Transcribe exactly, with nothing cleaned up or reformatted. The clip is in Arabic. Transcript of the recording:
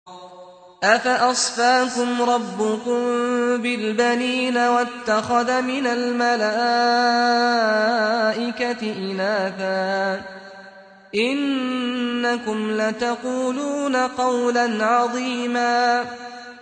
أَفَأَصْفَاكُمْ رَبُّكُم بِالْبَنِينَ وَاتَّخَذَ مِنَ الْمَلَائِكَةِ إِنَاثًا ۚ إِنَّكُمْ لَتَقُولُونَ قَوْلًا عَظِيمًا